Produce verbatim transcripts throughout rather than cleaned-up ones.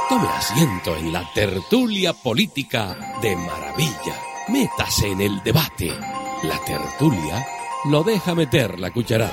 Tome asiento en la tertulia política de Maravilla. Métase en el debate. La tertulia lo deja meter la cucharada.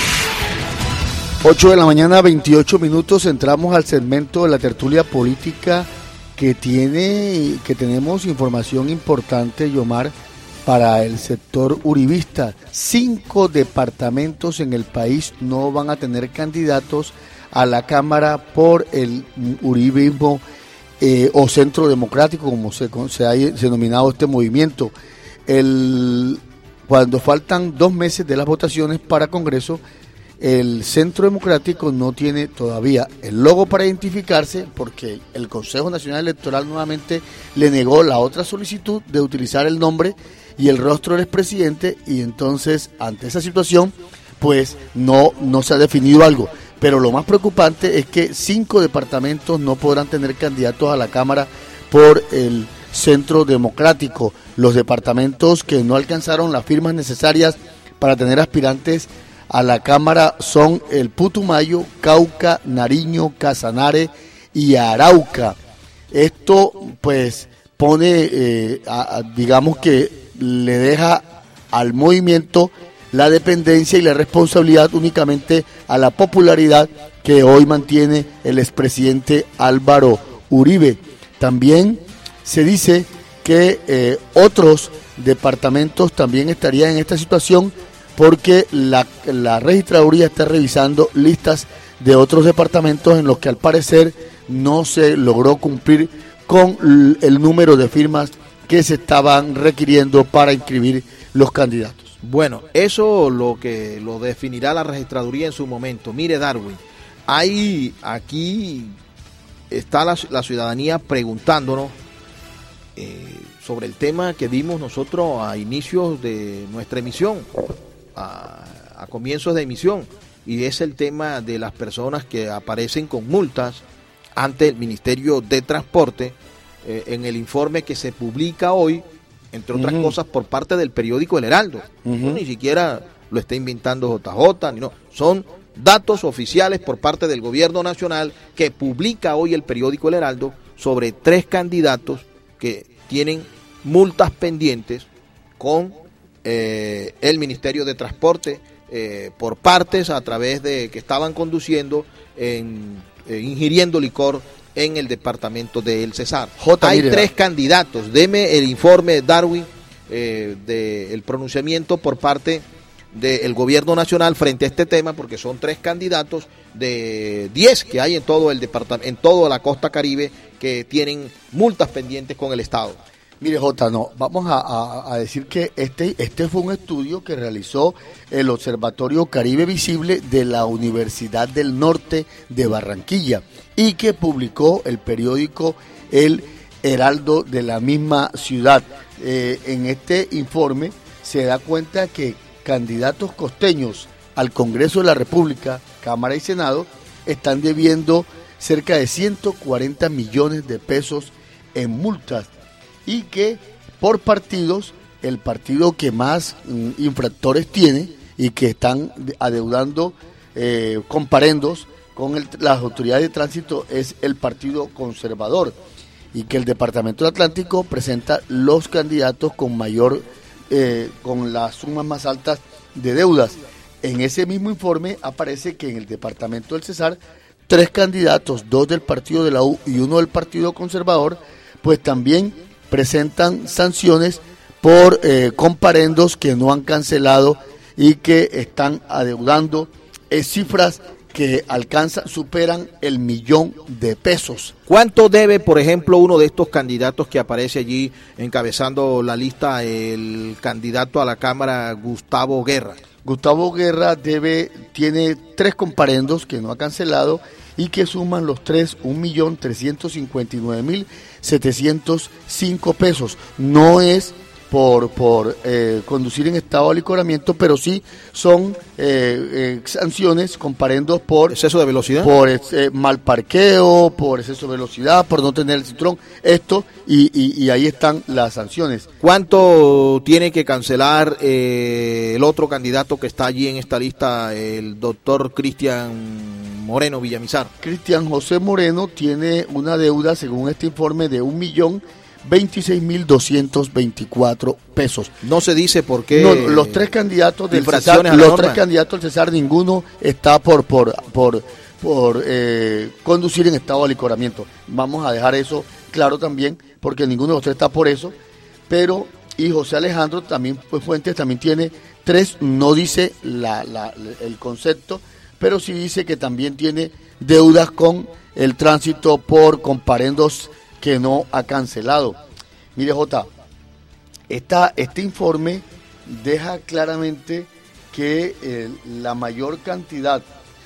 ocho de la mañana, veintiocho minutos, entramos al segmento de la tertulia política que tiene, que tenemos información importante, Yomar, para el sector uribista. Cinco departamentos en el país no van a tener candidatos a la Cámara por el uribismo eh, o Centro Democrático, como se, se ha denominado este movimiento. El, cuando faltan dos meses de las votaciones para Congreso, el Centro Democrático no tiene todavía el logo para identificarse porque el Consejo Nacional Electoral nuevamente le negó la otra solicitud de utilizar el nombre y el rostro del expresidente, y entonces ante esa situación pues no, no se ha definido algo. Pero lo más preocupante es que cinco departamentos no podrán tener candidatos a la Cámara por el Centro Democrático. Los departamentos que no alcanzaron las firmas necesarias para tener aspirantes a la Cámara son el Putumayo, Cauca, Nariño, Casanare y Arauca. Esto pues pone, eh, a, a, digamos que le deja al movimiento la dependencia y la responsabilidad únicamente a la popularidad que hoy mantiene el expresidente Álvaro Uribe. También se dice que eh, otros departamentos también estarían en esta situación porque la, la registraduría está revisando listas de otros departamentos en los que al parecer no se logró cumplir con el número de firmas que se estaban requiriendo para inscribir los candidatos. Bueno, eso lo que lo definirá la registraduría en su momento. Mire, Darwin, hay aquí está la, la ciudadanía preguntándonos eh, sobre el tema que dimos nosotros a inicios de nuestra emisión, a, a comienzos de emisión, y es el tema de las personas que aparecen con multas ante el Ministerio de Transporte eh, en el informe que se publica hoy, entre otras uh-huh. cosas, por parte del periódico El Heraldo. Uh-huh. No, ni siquiera lo está inventando J J, ni no, son datos oficiales por parte del gobierno nacional que publica hoy el periódico El Heraldo sobre tres candidatos que tienen multas pendientes con eh, el Ministerio de Transporte eh, por partes a través de que estaban conduciendo, en, eh, ingiriendo licor en el departamento de El Cesar. J, Hay mire, tres candidatos. Deme el informe, Darwin, eh, del pronunciamiento por parte del gobierno nacional frente a este tema, porque son tres candidatos de diez que hay en todo el departamento, en toda la costa caribe, que tienen multas pendientes con el Estado. Mire, Jota, no, vamos a, a, a decir que este, este fue un estudio que realizó el Observatorio Caribe Visible de la Universidad del Norte de Barranquilla y que publicó el periódico El Heraldo de la misma ciudad. Eh, en este informe se da cuenta que candidatos costeños al Congreso de la República, Cámara y Senado, están debiendo cerca de ciento cuarenta millones de pesos en multas, y que por partidos, el partido que más mm, infractores tiene y que están adeudando eh, comparendos con el, las autoridades de tránsito es el Partido Conservador, y que el Departamento del Atlántico presenta los candidatos con mayor, eh, con las sumas más altas de deudas. En ese mismo informe aparece que en el Departamento del Cesar, tres candidatos, dos del Partido de la U y uno del Partido Conservador, pues también presentan sanciones por eh, comparendos que no han cancelado y que están adeudando eh, cifras que alcanzan, superan el millón de pesos. ¿Cuánto debe, por ejemplo, uno de estos candidatos que aparece allí encabezando la lista, el candidato a la Cámara, Gustavo Guerra? Gustavo Guerra debe, tiene tres comparendos que no ha cancelado y que suman los tres un millón trescientos cincuenta y nueve mil setecientos cinco pesos. No es por por eh, conducir en estado de alicoramiento, pero sí son eh, eh, sanciones, comparendos por exceso de velocidad, por eh, mal parqueo, por exceso de velocidad, por no tener el cinturón, esto, y, y, y ahí están las sanciones. ¿Cuánto tiene que cancelar eh, el otro candidato que está allí en esta lista, el doctor Cristian Moreno Villamizar. Cristian José Moreno tiene una deuda, según este informe, de un millón veintiséis mil doscientos veinticuatro pesos. No se dice por qué. No, los tres candidatos del Cesar, los norma. tres candidatos del Cesar, ninguno está por por por por eh, conducir en estado de alicoramiento. Vamos a dejar eso claro también, porque ninguno de los tres está por eso. Pero y José Alejandro también, pues Fuentes también tiene tres, no dice la, la, el concepto, pero sí dice que también tiene deudas con el tránsito por comparendos que no ha cancelado. Mire, Jota, esta, este informe deja claramente que eh, la mayor cantidad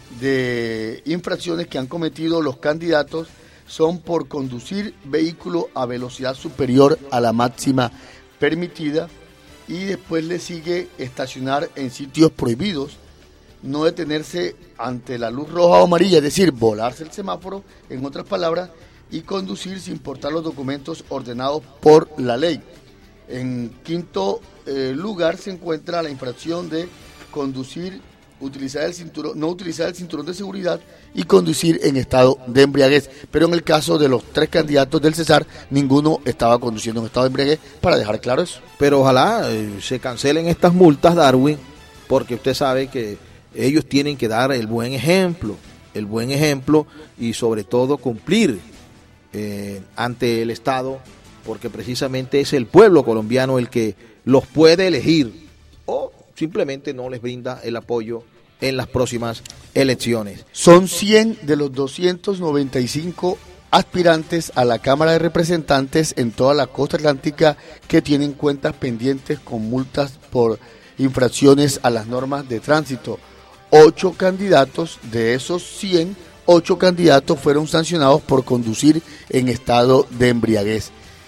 de infracciones que han cometido los candidatos son por conducir vehículo a velocidad superior a la máxima permitida, y después le sigue estacionar en sitios prohibidos, no detenerse ante la luz roja o amarilla, es decir, volarse el semáforo, en otras palabras, y conducir sin portar los documentos ordenados por la ley. En quinto eh, lugar se encuentra la infracción de conducir, utilizar el cinturón, no utilizar el cinturón de seguridad y conducir en estado de embriaguez. Pero en el caso de los tres candidatos del Cesar, ninguno estaba conduciendo en estado de embriaguez, para dejar claro eso. Pero ojalá eh, se cancelen estas multas, Darwin, porque usted sabe que ellos tienen que dar el buen ejemplo, el buen ejemplo y sobre todo cumplir eh, ante el Estado, porque precisamente es el pueblo colombiano el que los puede elegir o simplemente no les brinda el apoyo en las próximas elecciones. Son cien de los doscientos noventa y cinco aspirantes a la Cámara de Representantes en toda la costa atlántica que tienen cuentas pendientes con multas por infracciones a las normas de tránsito. Ocho candidatos de esos cien, ocho candidatos fueron sancionados por conducir en estado de embriaguez.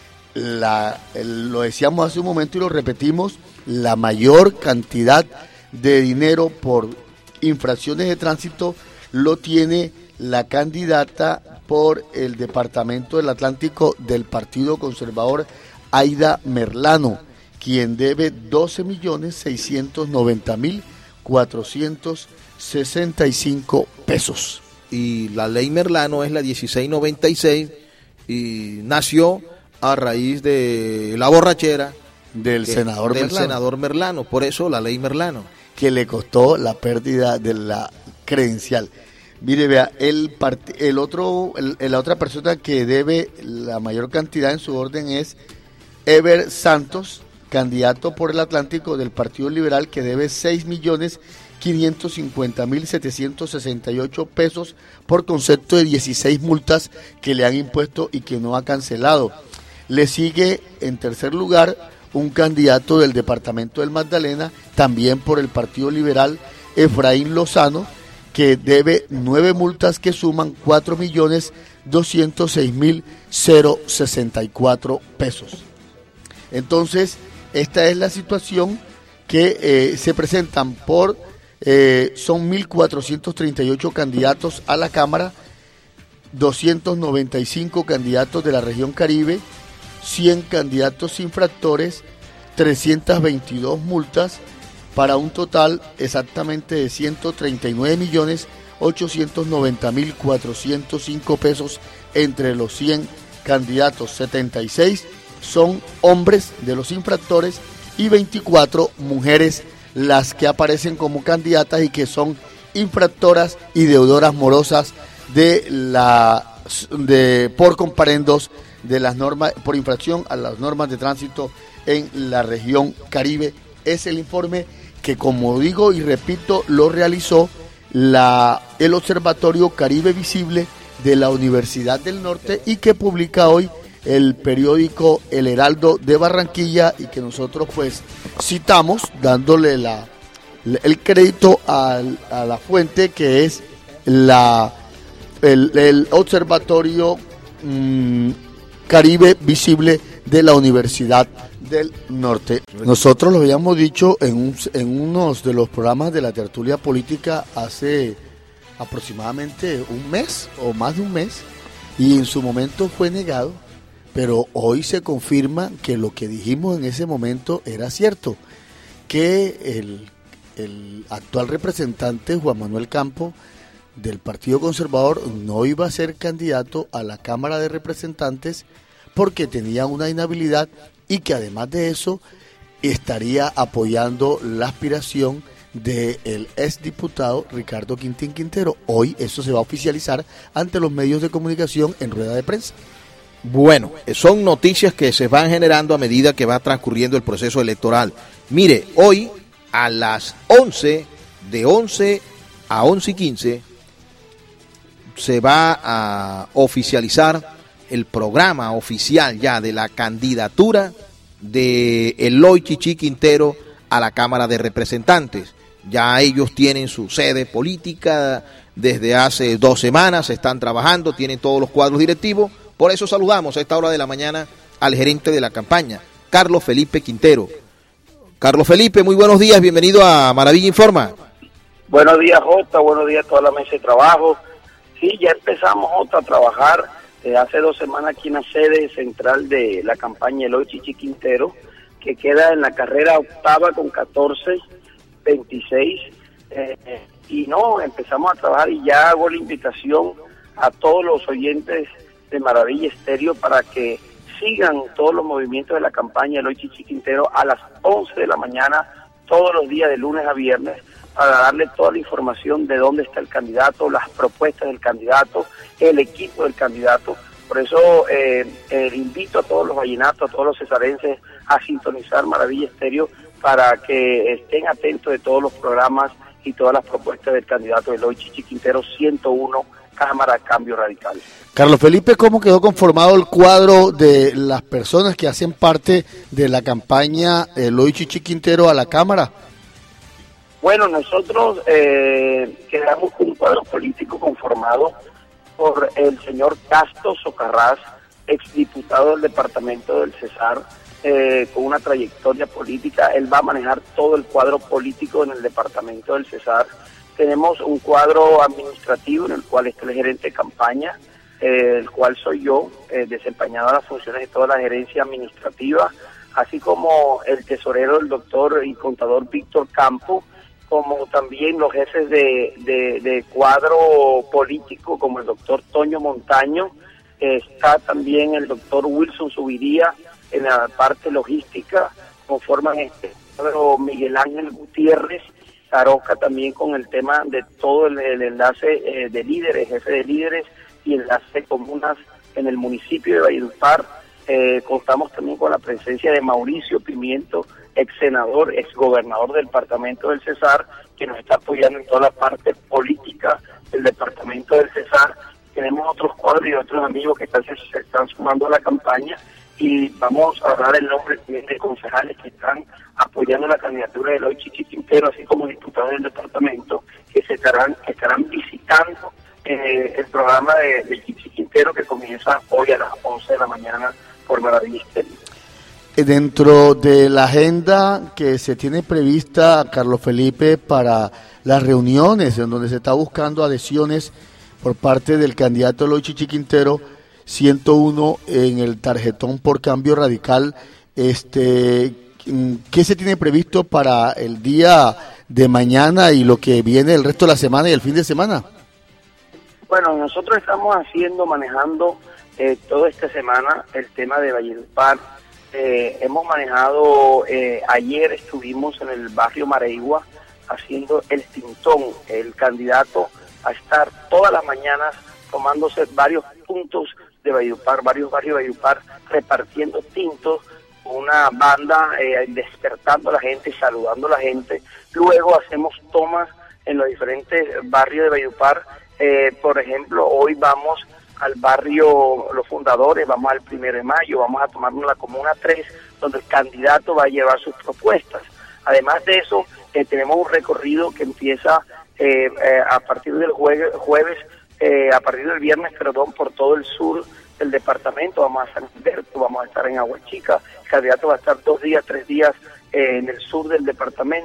La, el, lo decíamos hace un momento y lo repetimos, la mayor cantidad de dinero por infracciones de tránsito lo tiene la candidata por el Departamento del Atlántico del Partido Conservador, Aida Merlano, quien debe doce millones seiscientos noventa mil cuatrocientos sesenta y cinco pesos. Y la ley Merlano es la dieciséis noventa y seis y nació a raíz de la borrachera del que, senador del Merlano. senador Merlano, por eso la ley Merlano, que le costó la pérdida de la credencial. Mire, vea, el part, el otro, el, la otra persona que debe la mayor cantidad en su orden es Ever Santos, candidato por el Atlántico del Partido Liberal, que debe seis millones quinientos cincuenta mil setecientos sesenta y ocho pesos por concepto de dieciséis multas que le han impuesto y que no ha cancelado. Le sigue en tercer lugar un candidato del departamento del Magdalena, también por el Partido Liberal, Efraín Lozano, que debe nueve multas que suman cuatro millones doscientos seis mil sesenta y cuatro pesos. Entonces, esta es la situación que eh, se presentan por, eh, son mil cuatrocientos treinta y ocho candidatos a la Cámara, doscientos noventa y cinco candidatos de la región Caribe, cien candidatos infractores, trescientas veintidós multas, para un total exactamente de ciento treinta y nueve millones ochocientos noventa mil cuatrocientos cinco pesos entre los cien candidatos. setenta y seis son hombres de los infractores y veinticuatro mujeres las que aparecen como candidatas y que son infractoras y deudoras morosas de la de por comparendos de las normas por infracción a las normas de tránsito en la región Caribe. Es el informe que, como digo y repito, lo realizó la el Observatorio Caribe Visible de la Universidad del Norte y que publica hoy el periódico El Heraldo de Barranquilla, y que nosotros pues citamos dándole la el crédito a, a la fuente, que es la el, el Observatorio mmm, Caribe Visible de la Universidad del Norte. Nosotros lo habíamos dicho en, un, en unos de los programas de la tertulia política hace aproximadamente un mes o más de un mes, y en su momento fue negado, pero hoy se confirma que lo que dijimos en ese momento era cierto, que el, el actual representante Juan Manuel Campo del Partido Conservador no iba a ser candidato a la Cámara de Representantes porque tenía una inhabilidad y que además de eso estaría apoyando la aspiración del exdiputado Ricardo Quintín Quintero. Hoy eso se va a oficializar ante los medios de comunicación en rueda de prensa. Bueno, son noticias que se van generando a medida que va transcurriendo el proceso electoral. Mire, hoy a las once, de once a once y quince, se va a oficializar el programa oficial ya de la candidatura de Eloy Chichi Quintero a la Cámara de Representantes. Ya ellos tienen su sede política desde hace dos semanas, están trabajando, tienen todos los cuadros directivos. Por eso saludamos a esta hora de la mañana al gerente de la campaña, Carlos Felipe Quintero. Carlos Felipe, muy buenos días, bienvenido a Maravilla Informa. Buenos días, Jota, buenos días a toda la mesa de trabajo. Sí, ya empezamos, Jota, a trabajar eh, hace dos semanas aquí en la sede central de la campaña Eloy Chichi Quintero, que queda en la carrera octava con catorce veintiséis. Eh, y no, empezamos a trabajar y ya hago la invitación a todos los oyentes de Maravilla Estéreo para que sigan todos los movimientos de la campaña Eloy Chichi Quintero a las once de la mañana, todos los días de lunes a viernes, para darle toda la información de dónde está el candidato, las propuestas del candidato, el equipo del candidato. Por eso eh, eh, invito a todos los vallenatos, a todos los cesarenses a sintonizar Maravilla Estéreo para que estén atentos de todos los programas y todas las propuestas del candidato Eloy Chichi Quintero, ciento uno, Cámara Cambio Radical. Carlos Felipe, ¿cómo quedó conformado el cuadro de las personas que hacen parte de la campaña Eloy Chichi Quintero a la Cámara? Bueno, nosotros eh, quedamos con un cuadro político conformado por el señor Casto Socarrás, exdiputado del departamento del Cesar, eh, con una trayectoria política. Él va a manejar todo el cuadro político en el departamento del Cesar. Tenemos un cuadro administrativo en el cual está el gerente de campaña, eh, el cual soy yo, eh, desempeñando las funciones de toda la gerencia administrativa, así como el tesorero, el doctor y contador Víctor Campo, como también los jefes de, de, de cuadro político, como el doctor Toño Montaño. Eh, está también el doctor Wilson Subiría en la parte logística, conforman este cuadro Miguel Ángel Gutiérrez Aroca también con el tema de todo el, el enlace eh, de líderes, jefe de líderes y enlace de comunas en el municipio de Valledupar. Eh, contamos también con la presencia de Mauricio Pimiento, ex senador, ex gobernador del departamento del Cesar, que nos está apoyando en toda la parte política del departamento del Cesar. Tenemos otros cuadros y otros amigos que están, se están sumando a la campaña, y vamos a dar el nombre también de concejales que están apoyando la candidatura de Eloy Chichi Quintero, así como diputados del departamento, que se estarán, que estarán visitando eh, el programa de, de Chichi Quintero, que comienza hoy a las once de la mañana por Maravilla Estéreo. Dentro de la agenda que se tiene prevista, Carlos Felipe, para las reuniones en donde se está buscando adhesiones por parte del candidato Eloy Chichi Quintero, ciento uno en el tarjetón por Cambio Radical, este, ¿qué se tiene previsto para el día de mañana y lo que viene el resto de la semana y el fin de semana? Bueno, nosotros estamos haciendo, manejando eh, toda esta semana el tema de Valledupar. Eh, hemos manejado, eh, ayer estuvimos en el barrio Mareigua haciendo el tintón. El candidato a estar todas las mañanas tomándose varios puntos de Valledupar, varios barrios de Valledupar, repartiendo tintos, una banda, eh, despertando a la gente, saludando a la gente. Luego hacemos tomas en los diferentes barrios de Valledupar. Eh, por ejemplo, hoy vamos al barrio Los Fundadores, vamos al Primero de Mayo, vamos a tomarnos la Comuna tres, donde el candidato va a llevar sus propuestas. Además de eso, eh, tenemos un recorrido que empieza eh, eh, a partir del jueves, jueves eh, a partir del viernes, perdón, por todo el sur del departamento. Vamos a San Alberto, vamos a estar en Aguachica. El candidato va a estar dos días, tres días eh, en el sur del departamento,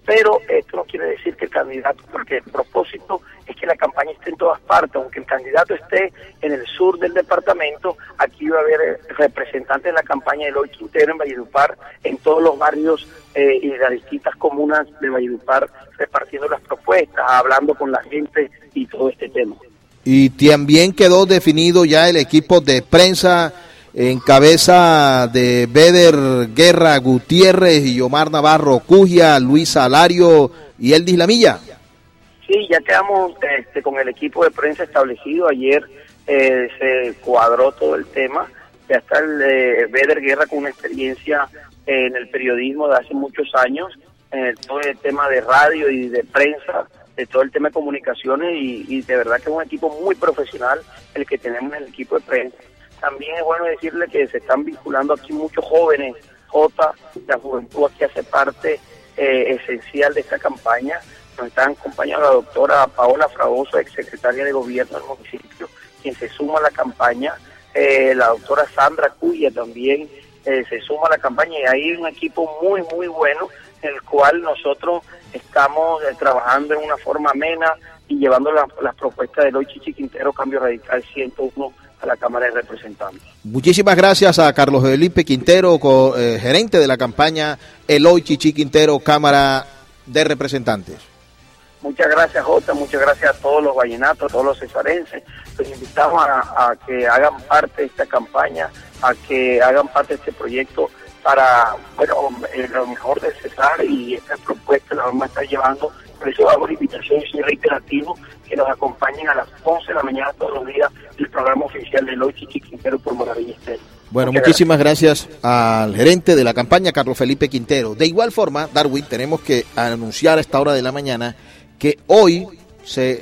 pero esto no quiere decir que el candidato, porque el propósito es que la campaña esté en todas partes, aunque el candidato esté en el sur del departamento, aquí va a haber representantes de la campaña de Eloy Quintero en Valledupar, en todos los barrios eh, y de las distintas comunas de Valledupar, repartiendo las propuestas, hablando con la gente y todo este tema. Y también quedó definido ya el equipo de prensa en cabeza de Beder Guerra Gutiérrez y Omar Navarro Cujia, Luis Alario y Eldis Lamilla. Sí, ya quedamos este, con el equipo de prensa establecido. Ayer eh, se cuadró todo el tema. Ya está el eh, Beder Guerra con una experiencia eh, en el periodismo de hace muchos años, en el, todo el tema de radio y de prensa, de todo el tema de comunicaciones, y, y de verdad que es un equipo muy profesional el que tenemos en el equipo de prensa. También es bueno decirle que se están vinculando aquí muchos jóvenes. Jota, la juventud aquí hace parte eh, esencial de esta campaña. Nos están acompañando la doctora Paola Fragoso, exsecretaria de Gobierno del municipio, quien se suma a la campaña. Eh, la doctora Sandra Cuya también eh, se suma a la campaña, y hay un equipo muy, muy bueno en el cual nosotros estamos eh, trabajando en una forma amena y llevando la, las propuestas de Eloy Chichi Quintero, Cambio Radical ciento uno, a la Cámara de Representantes. Muchísimas gracias a Carlos Felipe Quintero, co, eh, gerente de la campaña Eloy Chichi Quintero, Cámara de Representantes. Muchas gracias, Jota, muchas gracias a todos los vallenatos, a todos los cesarenses. Los invitamos a, a que hagan parte de esta campaña, a que hagan parte de este proyecto para, bueno, lo mejor de Cesar, y estas propuestas las vamos a estar llevando. Por eso hago la invitación y soy reiterativo que nos acompañen a las once de la mañana todos los días el programa oficial de Eloy Chichi Quintero por Maravilla Estéreo. Bueno, muchas muchísimas gracias. gracias al gerente de la campaña, Carlos Felipe Quintero. De igual forma, Darwin, tenemos que anunciar a esta hora de la mañana que hoy se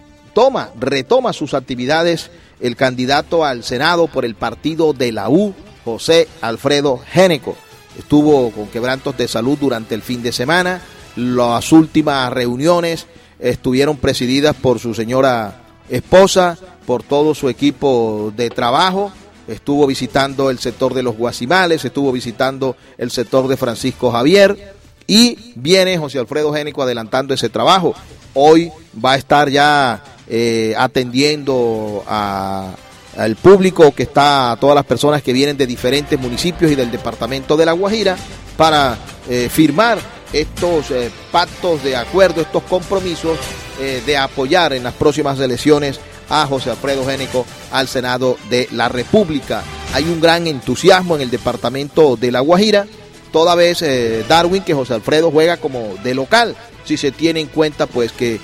toma, retoma sus actividades el candidato al Senado por el partido de la U, José Alfredo Géneco. Estuvo con quebrantos de salud durante el fin de semana. Las últimas reuniones estuvieron presididas por su señora esposa, por todo su equipo de trabajo. Estuvo visitando el sector de los Guasimales, estuvo visitando el sector de Francisco Javier, y viene José Alfredo Géneco adelantando ese trabajo. Hoy va a estar ya eh, atendiendo a, al público que está, a todas las personas que vienen de diferentes municipios y del departamento de La Guajira, para eh, firmar estos eh, pactos de acuerdo, estos compromisos eh, de apoyar en las próximas elecciones a José Alfredo Géneco al Senado de la República. Hay un gran entusiasmo en el departamento de La Guajira, toda vez eh, Darwin, que José Alfredo juega como de local, si se tiene en cuenta pues que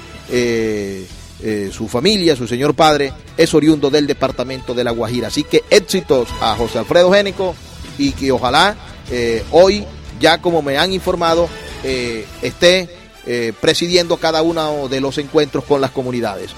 eh, eh, su familia, su señor padre, es oriundo del departamento de La Guajira. Así que éxitos a José Alfredo Géneco, y que ojalá eh, hoy, ya como me han informado, eh, esté eh, presidiendo cada uno de los encuentros con las comunidades.